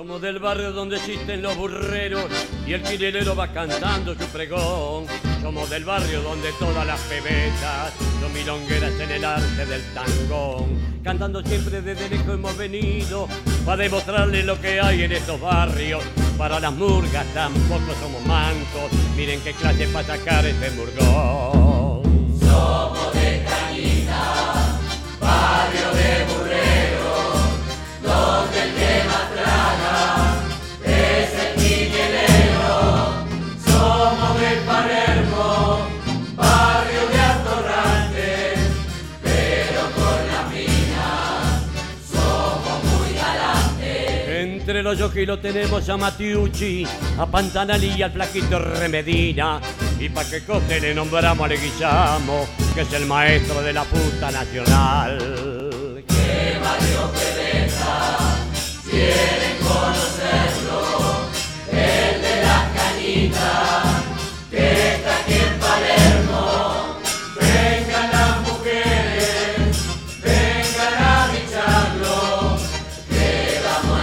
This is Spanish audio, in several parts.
Somos del barrio donde existen los burreros y el quinelero va cantando su pregón. Somos del barrio donde todas las pebetas son milongueras en el arte del tangón. Cantando siempre desde lejos hemos venido para demostrarles lo que hay en estos barrios. Para las murgas tampoco somos mancos, miren qué clase para sacar este murgón. Somos de Cañita, barrio de burreros, donde el que más traga es el quinelero. Somos de Palermo, barrio de atorrantes, pero con la mina somos muy galantes. Entre los yojis lo tenemos a Matiucci, a Pantanali y al flaquito Remedina. Y pa' que coste le nombramos a Leguizamo, que es el maestro de la puta nacional. ¡Qué barrio pedeta! Quieren conocerlo, el de las Cañitas, que está aquí en Palermo. Vengan las mujeres, vengan a bicharlo, que damos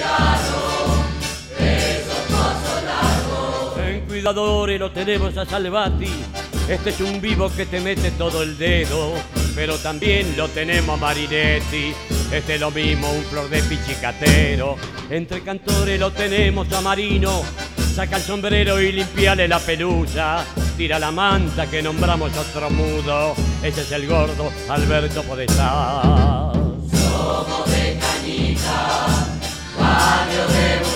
el regalo, esos pozos largos. En Cuidadores lo tenemos a Salvati, este es un vivo que te mete todo el dedo. Pero también lo tenemos a Marinetti, este es lo mismo, un flor de pichicatero. Entre cantores lo tenemos a Marino, saca el sombrero y limpiale la pelusa. Tira la manta que nombramos otro mudo, ese es el gordo Alberto Podestá. Somos de Cañita, barrio de